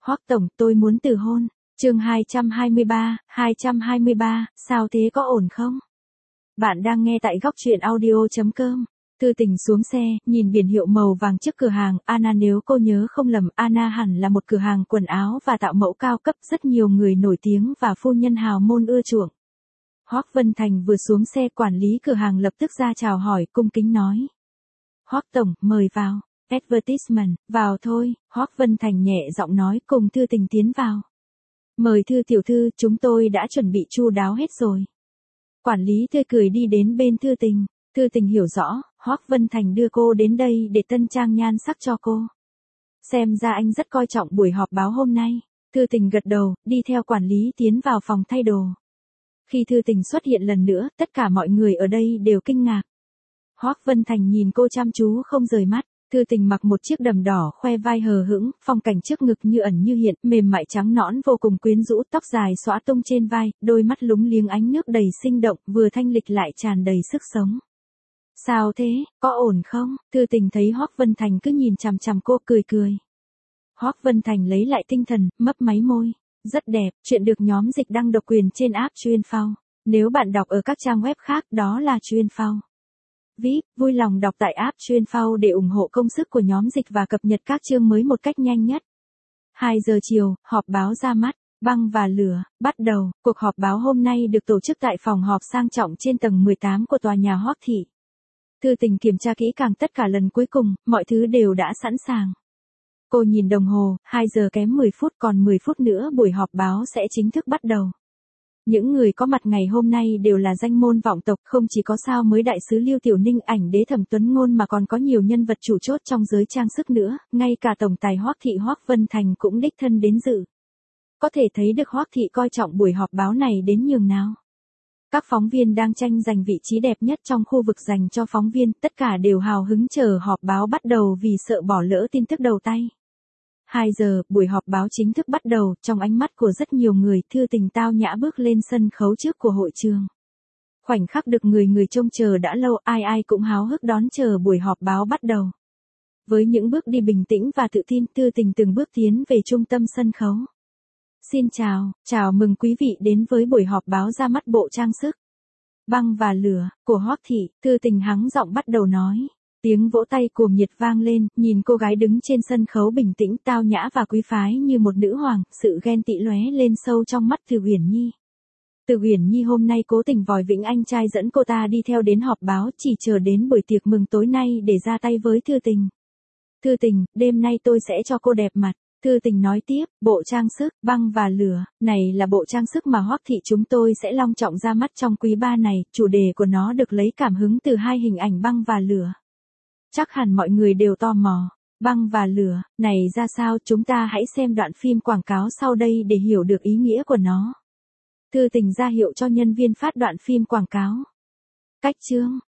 Hoắc tổng, tôi muốn từ hôn. Chương 223, sao thế, có ổn không? Bạn đang nghe tại góc truyện audio.com. Thư Tình xuống xe, nhìn biển hiệu màu vàng trước cửa hàng Anna, nếu cô nhớ không lầm, Anna hẳn là một cửa hàng quần áo và tạo mẫu cao cấp, rất nhiều người nổi tiếng và phu nhân hào môn ưa chuộng. Hoắc Vân Thành vừa xuống xe, quản lý cửa hàng lập tức ra chào hỏi, cung kính nói: Hoắc tổng, mời vào. Advertisement, vào thôi. Hoắc Vân Thành nhẹ giọng nói, cùng Thư Tình tiến vào. Mời Thư tiểu thư, chúng tôi đã chuẩn bị chu đáo hết rồi. Quản lý tươi cười đi đến bên Thư Tình. Thư Tình hiểu rõ, Hoắc Vân Thành đưa cô đến đây để tân trang nhan sắc cho cô. Xem ra anh rất coi trọng buổi họp báo hôm nay. Thư Tình gật đầu, đi theo quản lý tiến vào phòng thay đồ. Khi Thư Tình xuất hiện lần nữa, tất cả mọi người ở đây đều kinh ngạc. Hoắc Vân Thành nhìn cô chăm chú không rời mắt. Thư Tình mặc một chiếc đầm đỏ, khoe vai hờ hững, phong cảnh trước ngực như ẩn như hiện, mềm mại trắng nõn vô cùng quyến rũ, tóc dài xõa tung trên vai, đôi mắt lúng liếng ánh nước đầy sinh động, vừa thanh lịch lại tràn đầy sức sống. Sao thế, có ổn không? Thư Tình thấy Hoắc Vân Thành cứ nhìn chằm chằm cô, cười cười. Hoắc Vân Thành lấy lại tinh thần, mấp máy môi. Rất đẹp, chuyện được nhóm dịch đăng độc quyền trên app Chuyên.Phao. Nếu bạn đọc ở các trang web khác, đó là Chuyên.Phao. VIP, vui lòng đọc tại app Chuyên.Phao để ủng hộ công sức của nhóm dịch và cập nhật các chương mới một cách nhanh nhất. 2 giờ chiều, họp báo ra mắt, băng và lửa, bắt đầu. Cuộc họp báo hôm nay được tổ chức tại phòng họp sang trọng trên tầng 18 của tòa nhà Hoắc thị. Thư Tình kiểm tra kỹ càng tất cả lần cuối cùng, mọi thứ đều đã sẵn sàng. Cô nhìn đồng hồ, 2 giờ kém 10 phút, còn 10 phút nữa buổi họp báo sẽ chính thức bắt đầu. Những người có mặt ngày hôm nay đều là danh môn vọng tộc, không chỉ có sao mới đại sứ Lưu Tiểu Ninh, ảnh đế Thẩm Tuấn Ngôn mà còn có nhiều nhân vật chủ chốt trong giới trang sức nữa, ngay cả tổng tài Hoắc thị Hoắc Vân Thành cũng đích thân đến dự. Có thể thấy được Hoắc thị coi trọng buổi họp báo này đến nhường nào. Các phóng viên đang tranh giành vị trí đẹp nhất trong khu vực dành cho phóng viên, tất cả đều hào hứng chờ họp báo bắt đầu vì sợ bỏ lỡ tin tức đầu tay. 2 giờ, buổi họp báo chính thức bắt đầu, trong ánh mắt của rất nhiều người, Thư Tình tao nhã bước lên sân khấu trước của hội trường. Khoảnh khắc được người người trông chờ đã lâu, ai ai cũng háo hức đón chờ buổi họp báo bắt đầu. Với những bước đi bình tĩnh và tự tin, Thư Tình từng bước tiến về trung tâm sân khấu. Xin chào mừng quý vị đến với buổi họp báo ra mắt bộ trang sức Băng và lửa của Hoắc thị. Thư Tình hắng giọng bắt đầu nói. Tiếng vỗ tay cuồng nhiệt vang lên, nhìn cô gái đứng trên sân khấu bình tĩnh, tao nhã và quý phái như một nữ hoàng, sự ghen tị lóe lên sâu trong mắt Từ Uyển Nhi. Từ Uyển Nhi hôm nay cố tình vòi vĩnh anh trai dẫn cô ta đi theo đến họp báo, chỉ chờ đến buổi tiệc mừng tối nay để ra tay với Thư Tình. Thư Tình, đêm nay tôi sẽ cho cô đẹp mặt. Thư Tình nói tiếp, bộ trang sức Băng và lửa này là bộ trang sức mà Hoắc thị chúng tôi sẽ long trọng ra mắt trong quý 3 này, chủ đề của nó được lấy cảm hứng từ hai hình ảnh băng và lửa. Chắc hẳn mọi người đều tò mò, băng và lửa này ra sao, chúng ta hãy xem đoạn phim quảng cáo sau đây để hiểu được ý nghĩa của nó. Thư Tình ra hiệu cho nhân viên phát đoạn phim quảng cáo. Cách chương